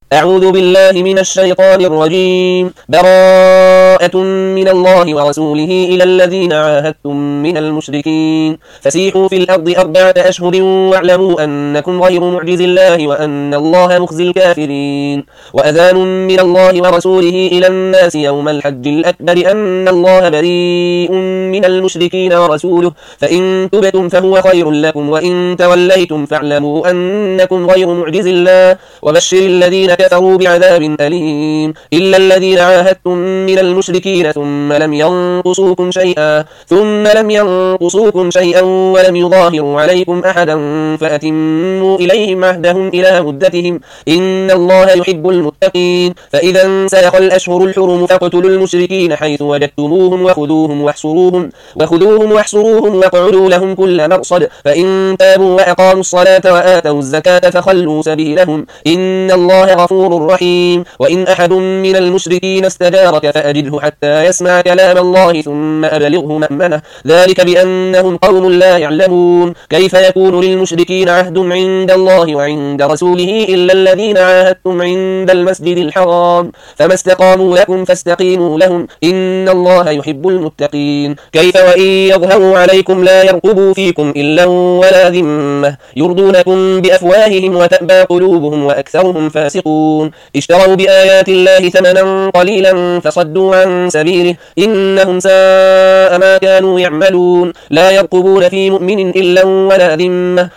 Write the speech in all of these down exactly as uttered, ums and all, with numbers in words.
أعوذ بالله من الشيطان الرجيم. براءة من الله ورسوله إلى الذين عاهدتم من المشركين فسيحوا في الأرض أربعة أشهر واعلموا أنكم غير معجز الله وأن الله مخزي الكافرين. وأذان من الله ورسوله إلى الناس يوم الحج الأكبر أن الله بريء من المشركين ورسوله فإن تبتم فهو خير لكم وإن توليتم فاعلموا أنكم غير معجز الله وبشر الذين كفروا بعذاب أليم. إلا الذين عاهدتم من المشركين ثم لم ينقصوكم شيئا ثم لم ينقصوكم شيئا ولم يظاهروا عليكم أحدا فأتموا إليهم عهدهم إلى مدتهم إن الله يحب المتقين. فإذا انسلخ الأشهر الحرم فاقتلوا المشركين حيث وجدتموهم وخذوهم واحصروهم وخذوهم واحصروهم واقعدوا لهم كل مرصد فإن تابوا وأقاموا الصلاة وآتوا الزكاة فخلوا سبيلهم إن الله غفور رحيم. وإن أحد من المشركين استجارك فأجره حتى يسمع كلام الله ثم أبلغه مأمنه ذلك بأنهم قوم لا يعلمون. كيف يكون للمشركين عهد عند الله وعند رسوله إلا الذين عاهدتم عند المسجد الحرام فما استقاموا لكم فاستقيموا لهم إن الله يحب المتقين. كيف وإن يظهروا عليكم لا يرقبوا فيكم إلا ولا ذمة يرضونكم بأفواههم وتأبى قلوبهم وأكثرهم فاسقون. اشتروا بآيات الله ثمنا قليلا فصدوا عن سبيله إنهم ساء ما كانوا يعملون. لا يرقبون في مؤمن إلا ولا ذمة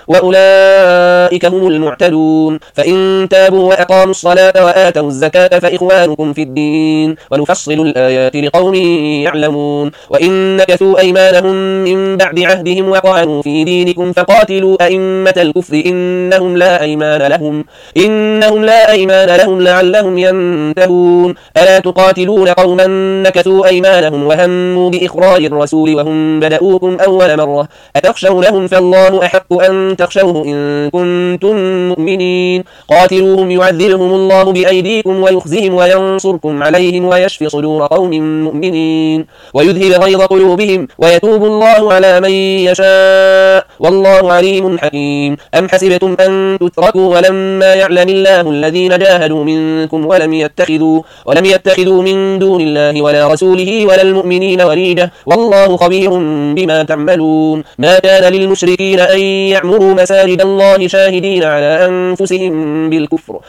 وأولئك هم المعتدون. فإن تابوا وأقاموا الصلاة وآتوا الزكاة فإخوانكم في الدين ونفصل الآيات لقوم يعلمون. وإن نكثوا أيمانهم من بعد عهدهم وطعنوا في دينكم فقاتلوا أئمة الكفر إنهم لا أيمان لهم إنهم لا أيمان لهم لعلهم ينتهون. ألا تقاتلون قوما نكثوا أيمانهم وهموا بإخراج الرسول وهم بدأوكم أول مرة أتخشونهم فالله أحق أن تخشوه إن كنتم مؤمنين. قاتلوهم يعذبهم الله بأيديكم ويخزهم وينصركم عليهم ويشفي صدور قوم مؤمنين ويذهب غيظ قلوبهم ويتوب الله على من يشاء والله عليم حكيم. أم حسبتم أن تتركوا ولما يعلم الله الذين جاهدوا منكم ولم يتخذوا ولم يتخذوا من دون الله ولا رسوله ولا المؤمنين وليجة والله خبير بما تعملون. ما كان للمشركين أن يعمروا مساجد الله شاهدين على أنفسهم بالكفر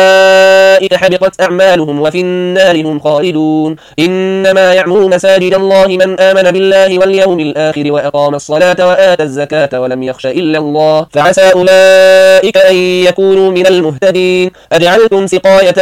أولئك حبطت أعمالهم وفي النار هم خالدون. إنما يعمر مساجد الله من آمن بالله واليوم الآخر وأقام الصلاة وآتى الزكاة ولم يخش إلا الله فعسى أولئك أن يكونوا من المهتدين. أجعلتم سقاية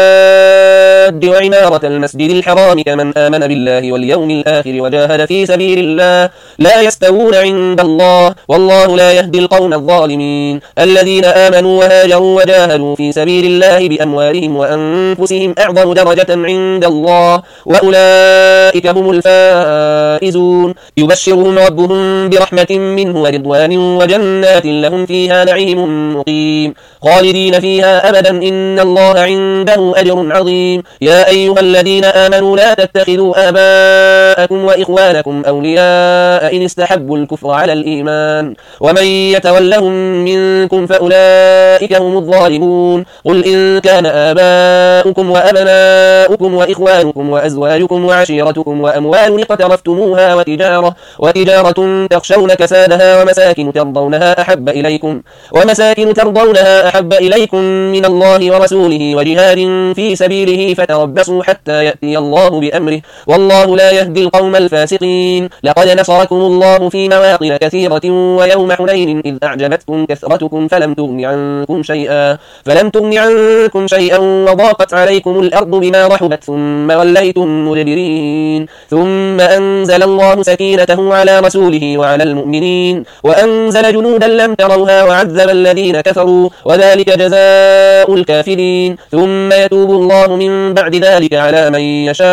الحاج وعمارة المسجد الحرام كمن آمن بالله واليوم الآخر وجاهد في سبيل الله لا يستوون عند الله والله لا يهدي القوم الظالمين. الذين آمنوا وهاجروا وجاهدوا في سبيل الله بأموالهم وأنفسهم أعظم درجة عند الله وأولئك هم الفائزون. يبشرهم ربهم برحمة منه ورضوان وجنات لهم فيها نعيم مقيم خالدين فيها أبدا إن الله عنده أجر عظيم. يا أيها الذين آمنوا لا تتخذوا آباءكم وإخوانكم أولياء إن استحبوا الكفر على الإيمان ومن يتولهم منكم فأولئك هم الظالمون. قل إن كان آباؤكم وأبناؤكم وإخوانكم وأزواجكم وعشيرتكم وأموال اقترفتموها وتجارة, وتجارة تخشون كسادها ومساكن ترضونها أحب إليكم ومساكن ترضونها أحب إليكم من الله ورسوله وجهاد في سبيله فتربصوا حتى يأتي الله بأمره والله لا يهدي القوم الفاسقين. لقد نصركم الله في مواطن كثيرة ويوم حنين إذ أعجبتكم كثرتكم فلم تغن عنكم شيئا فلم تغن عنكم شيئا وضاقت عليكم الأرض بما رحبت ثم وليتم مدبرين. ثم أنزل الله سكينته على رسوله وعلى المؤمنين وأنزل جنودا لم تروها وعذب الذين كفروا وذلك جزاء الكافرين. ثم يتوب الله من بعد ذلك على من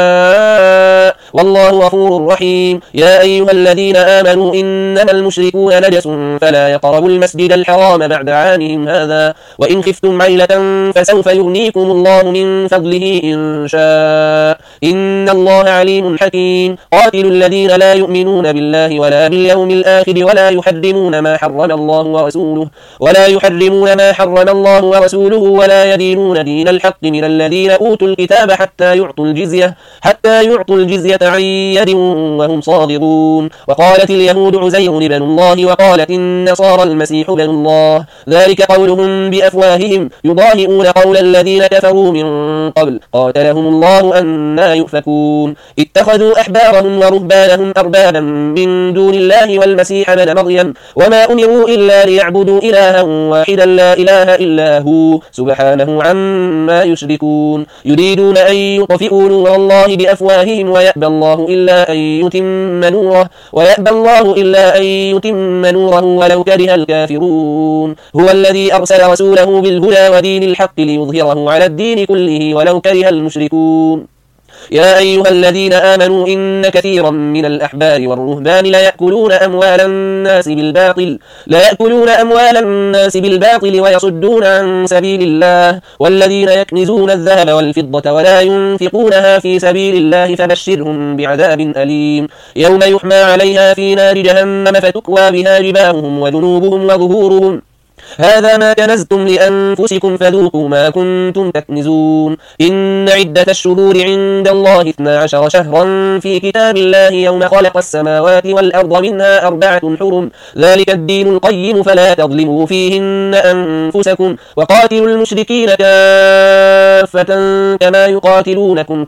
يشاء والله غفور رحيم. يا أيها الذين آمنوا إنما المشركون نجس فلا يقربوا المسجد الحرام بعد عامهم هذا وإن خفتم عيلة فسوف يغنيكم الله من فضله إن شاء إن الله عليم حكيم. قاتلوا الذين لا يؤمنون بالله ولا باليوم الآخر ولا يحرمون ما حرم الله ورسوله ولا يحرمون ما حرم الله ورسوله ولا يدينون دين الحق من الذين أوتوا الكتاب حتى يعطوا الجزية حتى يعطوا الجزية عن يد وهم صاغرون. وقالت اليهود عزير بن الله وقالت النصارى المسيح بن الله، ذلك قولهم بأفواههم يضاهئون قول الذين كفروا من قبل قاتلهم الله أنى يؤفكون. اتخذوا أحبارهم ورهبانهم أربابا من دون الله والمسيح بن مريم وما أمروا إلا ليعبدوا إلها واحدا لا إله إلا هو سبحانه عما يشركون. يريدون أن يطفئوا نور الله بأفواههم ويأبى الله إلا أن يتم نوره ويأبى الله إلا أن يتم نوره ولو كره الكافرون. هو الذي أرسل رسوله بالهدى ودين الحق ليظهره على الدين كله ولو كره المشركون. يا أيها الذين آمنوا إن كثيرا من الأحبار والرهبان ليأكلون أموال الناس بالباطل ليأكلون أموال الناس بالباطل ويصدون عن سبيل الله والذين يكنزون الذهب والفضة ولا ينفقونها في سبيل الله فبشرهم بعذاب أليم يوم يحمى عليها في نار جهنم فتكوى بها جباههم وجنوبهم وظهورهم هذا ما كنزتم لأنفسكم فذوقوا ما كنتم تكنزون. إن عدة الشهور عند الله اثنا عشر شهرا في كتاب الله يوم خلق السماوات والأرض منها أربعة حرم ذلك الدين القيم فلا تظلموا فيهن أنفسكم وقاتلوا المشركين كافة كما يقاتلونكم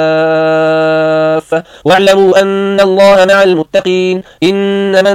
كافة واعلموا أن الله مع المتقين. إنما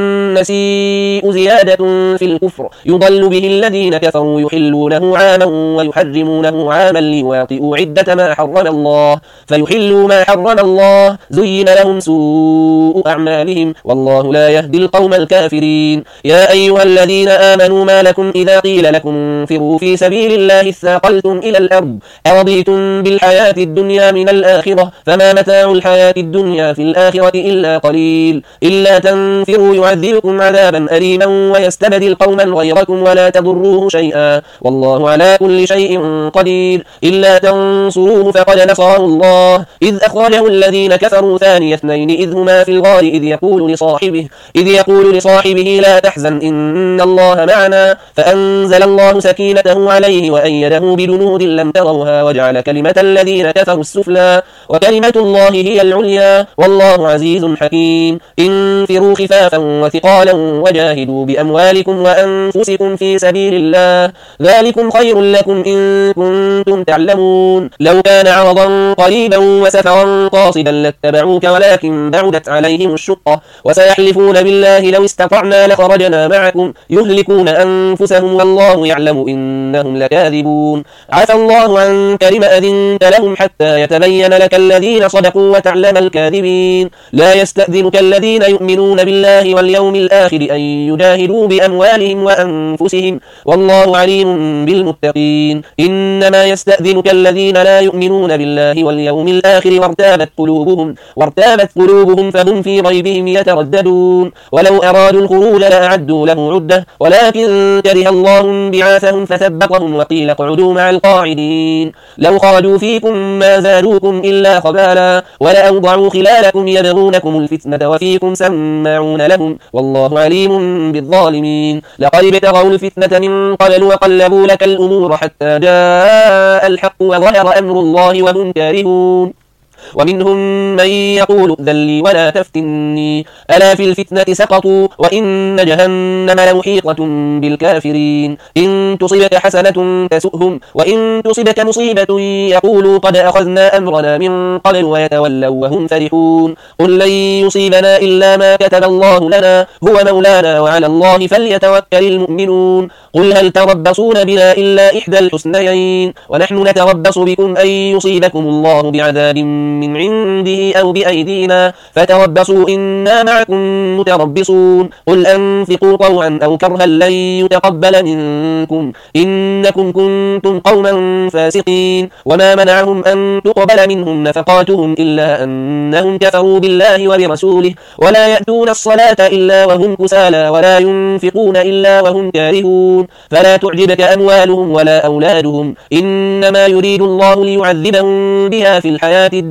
النسيء زيادة في الكفر يضل به الذين كفروا يحلونه عاما ويحرمونه عاما ليواطئوا عدة ما حرم الله فيحلوا ما حرم الله زين لهم سوء أعمالهم والله لا يهدي القوم الكافرين. يا أيها الذين آمنوا ما لكم إذا قيل لكم انفروا في سبيل الله اثاقلتم إلى الأرض أرضيتم بالحياة الدنيا من الآخرة فما متاع الحياة الدنيا في الآخرة إلا قليل إلا تنفروا يعذبكم عذابا أليما ويستبدل قوما غيركم ولا تضروه شيئا والله على كل شيء قدير. إلا تنصروه فقد نصره الله إذ أخرجه الذين كفروا ثاني اثنين إذ هما في الغار إذ يقول لصاحبه إذ يقول لصاحبه لا تحزن إن الله معنا فأنزل الله سكينته عليه وأيده بجنود لم تروها وجعل كلمة الذين كفروا السفلى وكلمة الله هي العليا والله عزيز حكيم. انفروا خفافا وثقالا وجاهدوا بأموالكم وأنفسكم في سبيل الله ذلكم خير لكم إن كنتم تعلمون. لو كان عرضا قريبا وسفرا قاصدا لاتبعوك ولكن بعدت عليهم الشقة وسيحلفون بالله لو استطعنا لخرجنا معكم يهلكون أنفسهم والله يعلم إنهم لكاذبون. عفى الله عنك لم أذنت لهم حتى يتبين لك الذين صدقوا وتعلم الكاذبين. لا يستأذنك الذين يؤمنون بالله واليوم الآخر أن يجاهدوا بأموالهم وأنفسهم والله عليم بالمتقين. إنما يستأذنك الذين لا يؤمنون بالله واليوم الآخر وارتابت قلوبهم وارتابت قلوبهم فهم في ريبهم يترددون. ولو أرادوا الخروج لأعدوا له عدة ولكن كره الله بعاثهم فثبطهم وقيل اقعدوا مع القاعدين. لو خرجوا فيكم ما زادوكم إلا خبالا ولأوضعوا خلالكم يبغونكم الفتنة وفيكم سماعون لهم والله عليم بالظالمين. لقد ابتغوا الفتنة من قبل وقلبوا لك الأمور حتى جاء الحق وظهر أمر الله وهم كارهون. ومنهم من يقول ائذن لي ولا تفتني ألا في الفتنة سقطوا وإن جهنم لمحيطة بالكافرين. إن تصبك حسنة تسؤهم وإن تصبك مصيبة يقولوا قد أخذنا أمرنا من قبل ويتولوا وهم فرحون. قل لن يصيبنا إلا ما كتب الله لنا هو مولانا وعلى الله فليتوكل المؤمنون. قل هل تربصون بنا إلا إحدى الحسنيين ونحن نتربص بكم أن يصيبكم الله بعذاب من عنده أو بأيدينا فتربصوا إنا معكم متربصون. قل أنفقوا طوعا أو كرها لن يتقبل منكم إنكم كنتم قوما فاسقين. وما منعهم أن تقبل منهم نفقاتهم إلا أنهم كفروا بالله وبرسوله ولا يأتون الصلاة إلا وهم كسالى ولا ينفقون إلا وهم كارهون. فلا تعجبك أموالهم ولا أولادهم إنما يريد الله ليعذبهم بها في الحياة الدنيا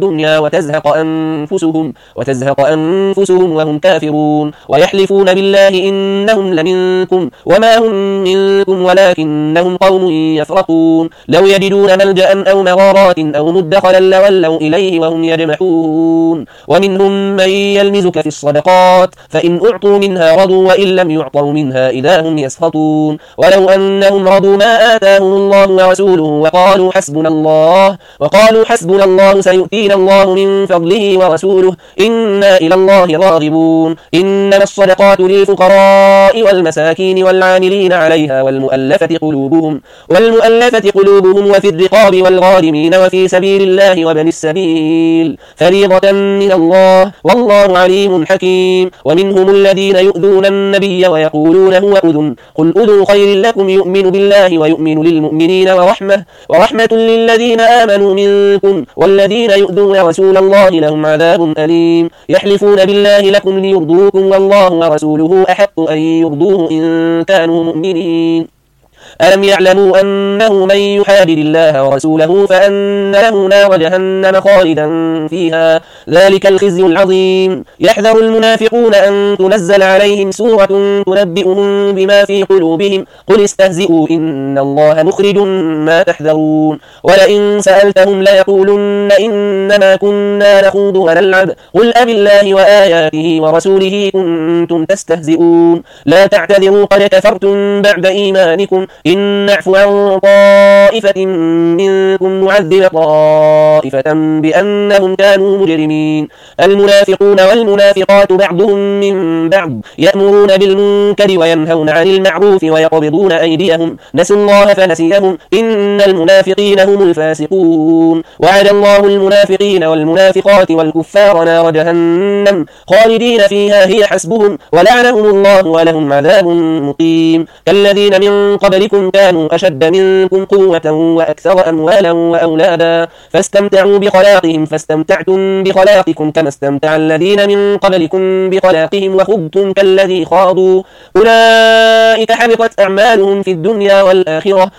الدنيا وتزهق أنفسهم, وتزهق أنفسهم وهم كافرون ويحلفون بالله إنهم لمنكم وما هم منكم ولكنهم قوم يفرقون لو يجدون ملجأ أو مغارات أو مدخلا لولوا إليه وهم يجمحون ومنهم من يلمزك في الصدقات فإن أعطوا منها رضوا وإن لم يعطوا منها إذا هم يسخطون ولو أنهم رضوا ما آتاهم الله ورسوله وقالوا حسبنا الله وقالوا حسبنا الله سيؤتينا الله من فضله ورسوله إنا إلى الله راغبون إنما الصدقات للفقراء والمساكين والعاملين عليها والمؤلفة قلوبهم والمؤلفة قلوبهم وفي الرقاب والغارمين وفي سبيل الله وابن السبيل فريضة من الله والله عليم حكيم ومنهم الذين يؤذون النبي ويقولون هو أذن قل أذن خير لكم يؤمن بالله ويؤمن للمؤمنين ورحمة, ورحمة للذين آمنوا منكم والذين يؤذون رسول الله لهم عذاب أليم يحلفون بالله لكم ليرضوكم والله ورسوله أحق أن يرضوه إن كانوا مؤمنين ألم يعلموا أنه من يحادد الله ورسوله فأن له نار جهنم خالدا فيها ذلك الخزي العظيم يحذر المنافقون أن تنزل عليهم سورة تنبئهم بما في قلوبهم قل استهزئوا إن الله مخرج ما تحذرون ولئن سألتهم ليقولن إنما كنا نخوض ونلعب قل أب الله وآياته ورسوله كنتم تستهزئون لا تعتذروا قد كفرتم بعد إيمانكم إن نعفو عن طائفة منكم نعذب طائفة بأنهم كانوا مجرمين المنافقون والمنافقات بعضهم من بعض يأمرون بالمنكر وينهون عن المعروف ويقبضون أيديهم نسوا الله فنسيهم إن المنافقين هم الفاسقون وعد الله المنافقين والمنافقات والكفار نار جهنم خالدين فيها هي حسبهم ولعنهم الله ولهم عذاب مقيم كالذين من قبلكم كانوا أشد منكم قوة وأكثر أموالا وأولادا فاستمتعوا بخلاقهم فاستمتعتم بخلاقكم كما استمتع الذين من قبلكم بخلاقهم وخضتم كالذي خاضوا أولئك حبطت أعمالهم في الدنيا والآخرة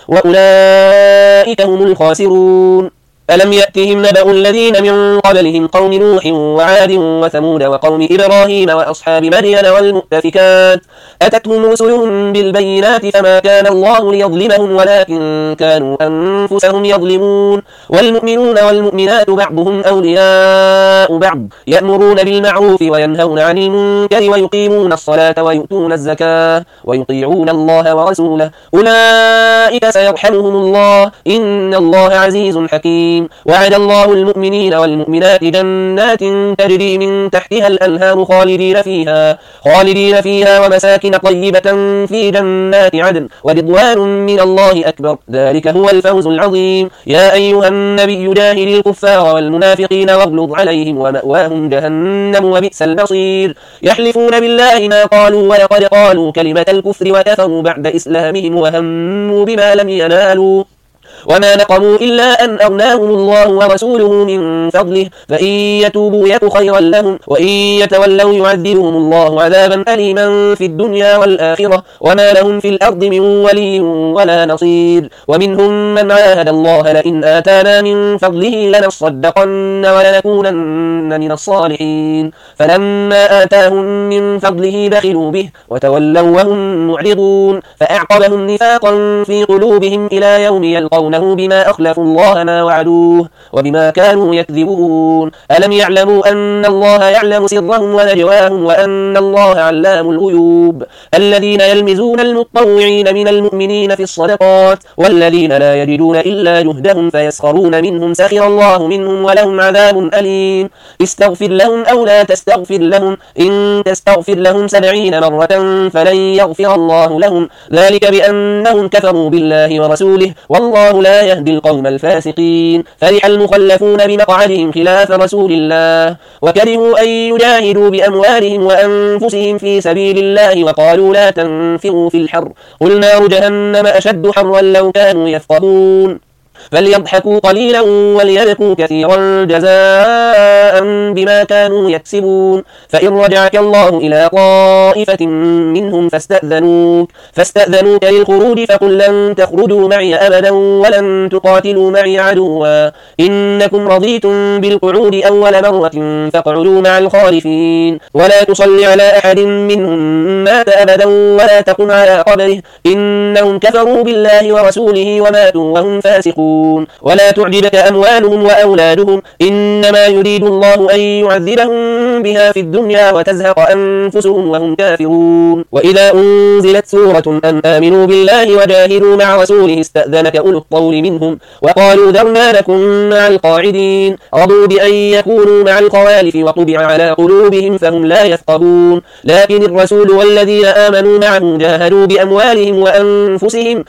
وأولئك هم الخاسرون ألم يأتهم نبأ الذين من قبلهم قوم نوح وعاد وثمود وقوم إبراهيم وأصحاب مدين والمؤتفكات أتتهم رسلهم بالبينات فما كان الله ليظلمهم ولكن كانوا أنفسهم يظلمون والمؤمنون والمؤمنات بعضهم أولياء بعض يأمرون بالمعروف وينهون عن المنكر ويقيمون الصلاة ويؤتون الزكاة ويطيعون الله ورسوله أولئك سيرحمهم الله إن الله عزيز حكيم وعد الله المؤمنين والمؤمنات جنات تجري من تحتها الأنهار خالدين فيها خالدين فيها ومساكن طيبة في جنات عدن ورضوان من الله أكبر ذلك هو الفوز العظيم يا أيها النبي جاهد الكفار والمنافقين واغلظ عليهم ومأواهم جهنم وبئس المصير يحلفون بالله ما قالوا ولقد قالوا كلمة الكفر وكفروا بعد إسلامهم وهموا بما لم ينالوا وما نقموا إلا أن أغناهم الله ورسوله من فضله فإن يتوبوا يك خيرا لهم وإن يتولوا يعذبهم الله عذابا أليما في الدنيا والآخرة وما لهم في الأرض من ولي ولا نصير ومنهم من عاهد الله لئن آتانا من فضله لنصدقن ولنكونن من الصالحين فلما آتاهم من فضله بخلوا به وتولوا وهم معرضون فأعقبهم نفاقا في قلوبهم إلى يوم يلقون بما أخلفوا الله ما وعدوه وبما كانوا يكذبون ألم يعلموا أن الله يعلم سرهم ونجواهم وأن الله علام الغيوب الذين يلمزون المطوعين من المؤمنين في الصدقات والذين لا يجدون إلا جهدهم فيسخرون منهم سخر الله منهم ولهم عذاب أليم استغفر لهم أو لا تستغفر لهم إن تستغفر لهم سبعين مرة فلن يغفر الله لهم ذلك بأنهم كفروا بالله ورسوله والله لا يهدي القوم الفاسقين فرح المخلفون بمقعدهم خلاف رسول الله وكرهوا أن يجاهدوا بأموالهم وأنفسهم في سبيل الله وقالوا لا تنفروا في الحر قل نار جهنم أشد حرا لو كانوا يفقهون فليضحكوا قليلا وليبكوا كثيرا جزاء بما كانوا يكسبون فإن رجعك الله إلى طائفة منهم فاستأذنوك, فاستأذنوك للخروج فقل لن تخرجوا معي أبدا ولن تقاتلوا معي عدوا إنكم رضيتم بالقعود أول مرة فاقعدوا مع الخالفين ولا تصل على أحد منهم مات أبدا ولا تقم على قبره إنهم كفروا بالله ورسوله وماتوا وهم فاسقون ولا تعجبك أموالهم وأولادهم إنما يريد الله أن يعذبهم بها في الدنيا وتزهق أنفسهم وهم كافرون وإذا أنزلت سورة أن آمنوا بالله وجاهدوا مع رسوله استأذنك أولو الطول منهم وقالوا ذرنا لكم مع القاعدين رضوا بأن يكونوا مع الخوالف وطبع على قلوبهم فهم لا يفقهون لكن الرسول والذين آمنوا معه جاهدوا بأموالهم وأنفسهم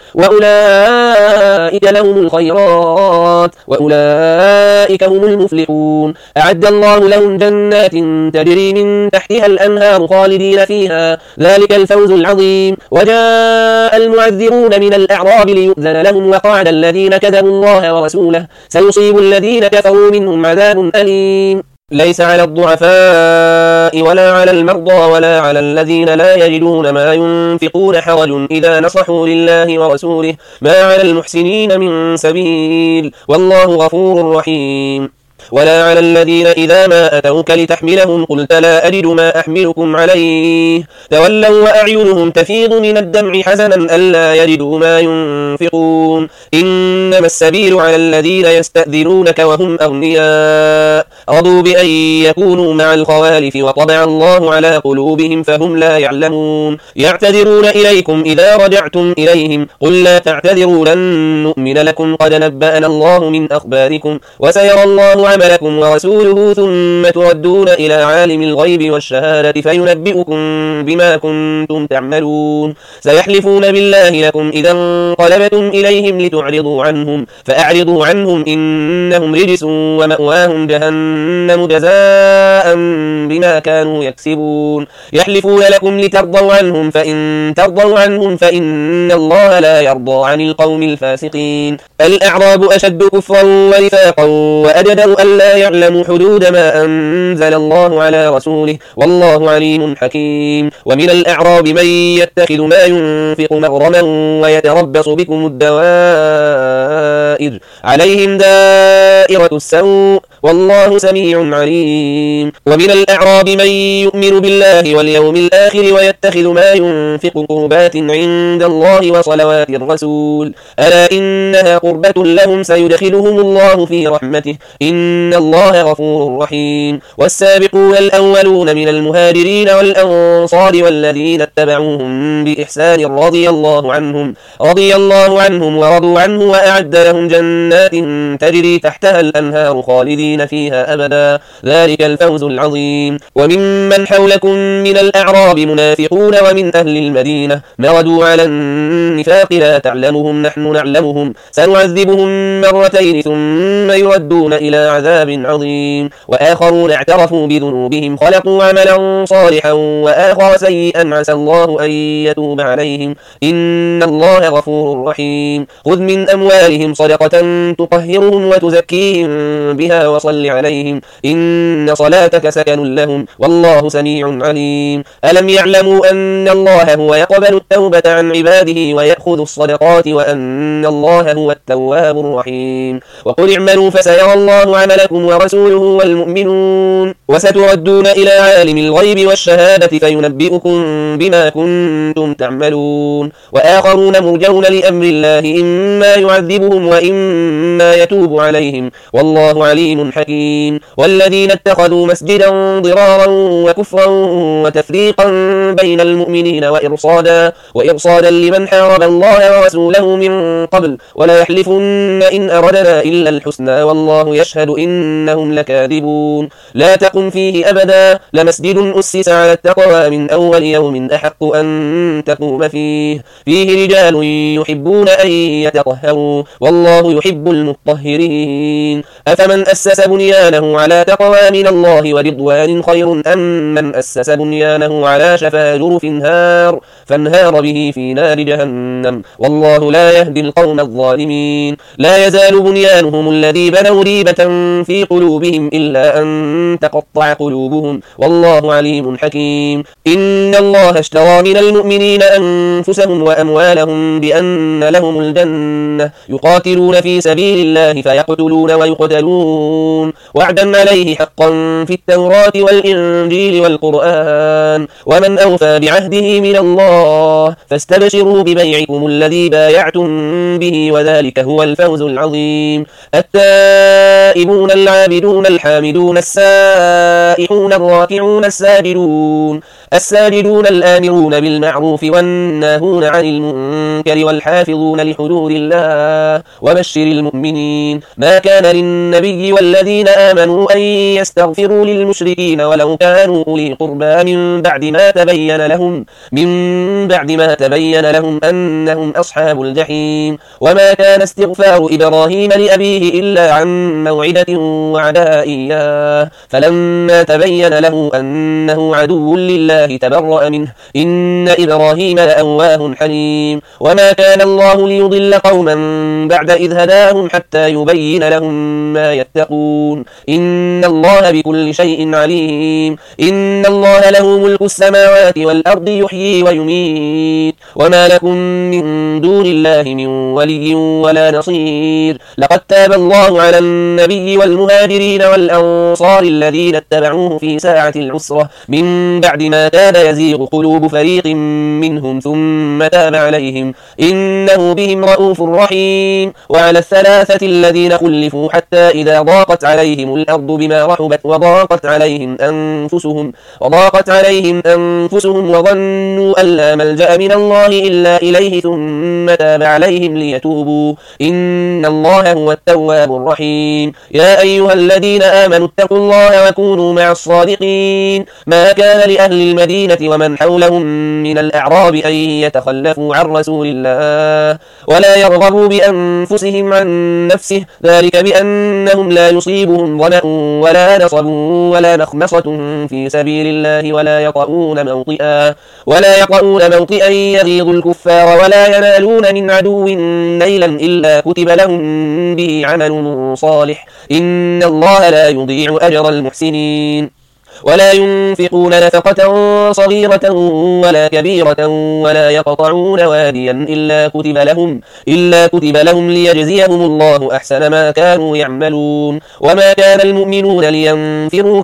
وأولئك لهم الخيرات وأولئك هم المفلحون أعد الله لهم جنات تجري من تحتها الأنهار خالدين فيها ذلك الفوز العظيم وجاء المعذرون من الأعراب ليؤذن لهم وقعد الذين كذبوا الله ورسوله سيصيب الذين كفروا منهم عذاب أليم ليس على الضعفاء ولا على المرضى ولا على الذين لا يجدون ما ينفقون حرج إذا نصحوا لله ورسوله ما على المحسنين من سبيل والله غفور رحيم ولا على الذين إذا ما أتوك لتحملهم قلت لا أجد ما أحملكم عليه تولوا وأعينهم تفيض من الدمع حزنا ألا يجدوا ما ينفقون إنما السبيل على الذين يستأذنونك وهم أغنياء رضوا بأن يكونوا مع الخوالف وطبع الله على قلوبهم فهم لا يعلمون يعتذرون إليكم إذا رجعتم إليهم قل لا تعتذروا لن نؤمن لكم قد نبأنا الله من أخباركم وسيرى الله عملكم ورسوله ثم تردون إلى عالم الغيب والشهادة فينبئكم بما كنتم تعملون سيحلفون بالله لكم إذا انقلبتم إليهم لتعرضوا عنهم فأعرضوا عنهم إنهم رجس ومأواهم جهنم جزاء بما كانوا يكسبون يحلفون لكم لترضوا عنهم فإن ترضوا عنهم فإن الله لا يرضى عن القوم الفاسقين الأعراب أشد كفرا ونفاقا وأجدر ألا يعلموا حدود ما أنزل الله على رسوله والله عليم حكيم ومن الأعراب من يتخذ ما ينفق مغرما ويتربص بكم الدوائر عليهم دائرة السوء والله سميع عليم ومن الأعراب من يؤمن بالله واليوم الآخر ويتخذ ما ينفق قربات عند الله وصلوات الرسول ألا إنها قربة لهم سيدخلهم الله في رحمته إن الله غفور رحيم والسابقون الأولون من المهاجرين والأنصار والذين اتبعوهم بإحسان رضي الله عنهم رضي الله عنهم ورضوا عنه وأعد لهم جنات تجري تحتها الأنهار خالدين فيها أبدا ذلك الفوز العظيم وممن حولكم من الأعراب منافقون ومن أهل المدينة مردوا على النفاق لا تعلمهم نحن نعلمهم سنعذبهم مرتين ثم يردون إلى عذاب عظيم وآخرون اعترفوا بذنوبهم خلقوا عملا صالحا وآخر سيئا عسى الله أن يتوب عليهم إن الله غفور رحيم خذ من أموالهم صدقة تطهرهم وتزكيهم بها وصل عليهم إن صلاتك سكن لهم والله سميع عليم ألم يعلموا أن الله هو يقبل التوبة عن عباده ويأخذ الصدقات وأن الله هو التواب الرحيم وقل اعملوا فسيرى الله عملكم ورسوله والمؤمنون وستردون إلى عالم الغيب والشهادة فينبئكم بما كنتم تعملون وآخرون مرجون لأمر الله إما يعذبهم وإما يتوب عليهم والله عليم حكيم والذين اتخذوا مسجدا ضرارا وكفرا وتفريقا بين المؤمنين وإرصادا وإرصادا لمن حارب الله ورسوله من قبل ولا يحلفن إن أردنا إلا الحسنى والله يشهد إنهم لكاذبون لا تقم فيه أبدا لمسجد أسس على التقوى من أول يوم أحق أن تقوم فيه فيه رجال يحبون أن يتطهروا والله يحب المطهرين أفمن أسس أسس بنيانه على تقوى من الله ورضوان خير أم من أسس بنيانه على شفا جرف هار فانهار به في نار جهنم والله لا يهدي القوم الظالمين لا يزال بنيانهم الذي بنوا ريبة في قلوبهم إلا أن تقطع قلوبهم والله عليم حكيم إن الله اشترى من المؤمنين أنفسهم وأموالهم بأن لهم الجنة يقاتلون في سبيل الله فيقتلون ويقتلون وعدا عليه حقا في التوراة والإنجيل والقرآن ومن أوفى بعهده من الله فاستبشروا ببيعكم الذي بايعتم به وذلك هو الفوز العظيم التائبون العابدون الحامدون السائحون الراكعون الساجدون الساجدون الآمرون بالمعروف والناهون عن المنكر والحافظون لحدود الله وبشر المؤمنين ما كان للنبي والذين آمنوا أن يستغفروا للمشركين ولو كانوا أولي قربى من بعد ما تبين لهم من بعد ما تبين لهم أنهم أصحاب الجحيم وما كان استغفار إبراهيم لأبيه إلا عن موعدة وعدا إياه فلما تبين له أنه عدو لله تبرأ منه إن إبراهيم لأواه حليم وما كان الله ليضل قوما بعد إذ هداهم حتى يبين لهم ما يتقون إن الله بكل شيء عليم إن الله له ملك السماوات والأرض يحيي ويميت وما لكم من دون الله من ولي ولا نصير لقد تاب الله على النبي والمهاجرين والأنصار الذين اتبعوه في ساعة العسرة من بعد ما كاد يزيغ قلوب فريق منهم ثم تاب عليهم إنه بهم رؤوف رحيم وعلى الثلاثة الذين خلفوا حتى إذا ضاقت عليهم الأرض بما رحبت وضاقت عليهم أنفسهم وضاقت عليهم أنفسهم وظنوا أن لا ملجأ من الله إلا إليه ثم تاب عليهم ليتوبوا إن الله هو التواب الرحيم يا أيها الذين آمنوا اتقوا الله وكونوا مع الصادقين ما كان لأهل المدينة ومن حولهم من الأعراب أن يتخلفوا عن رسول الله ولا يرغبوا بأنفسهم عن نفسه ذلك بأنهم لا يصيبهم ظمأ ولا نصب ولا مخمصة في سبيل الله ولا يطؤون موطئا ولا يطؤون موطئا يغيظ الكفار ولا ينالون من عدو نيلا إلا كتب لهم به عمل صالح إن الله لا يضيع أجر المحسنين ولا ينفقون نفقة صغيرة ولا كبيرة ولا يقطعون واديا إلا كتب لهم إلا كتب لهم ليجزيهم الله أحسن ما كانوا يعملون وما كان المؤمنون لينفروا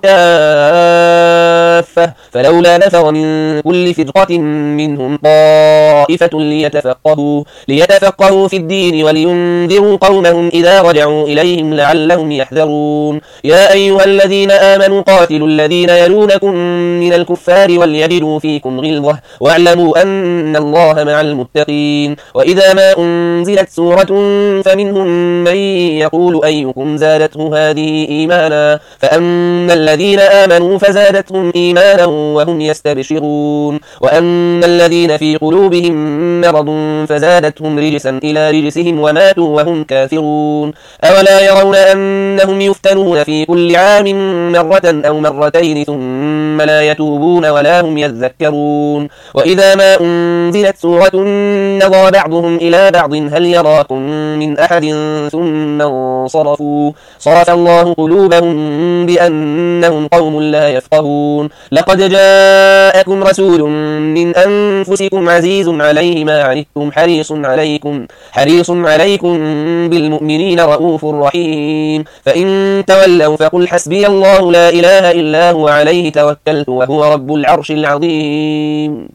كافة فلولا نفر من كل فرقة منهم طائفة ليتفقهوا ليتفقهوا في الدين ولينذروا قومهم إذا رجعوا إليهم لعلهم يحذرون يا أيها الذين آمنوا قاتلوا الذين يلونكم من الكفار وليجدوا فيكم غلظة واعلموا أن الله مع المتقين وإذا ما أنزلت سورة فمنهم من يقول أيكم زادته هذه إيمانا فأما الذين آمنوا فزادتهم إيمانا وهم يستبشرون وأما الذين في قلوبهم مرض فزادتهم رجسا إلى رجسهم وماتوا وهم كافرون أولا يرون أنهم يفتنون في كل عام مرة أو مرتين ثم لا يتوبون ولا هم يذكرون وإذا ما أنزلت سورة نظر بعضهم إلى بعض هل يراكم من أحد ثم انصرفوا صرف الله قلوبهم بأنهم قوم لا يفقهون لقد جاءكم رسول من أنفسكم عزيز عليه ما عنتم حريص عليكم حريص عليكم بالمؤمنين رؤوف رحيم فإن تولوا فقل حسبي الله لا إله إلا هو عليه توكلت وهو رب العرش العظيم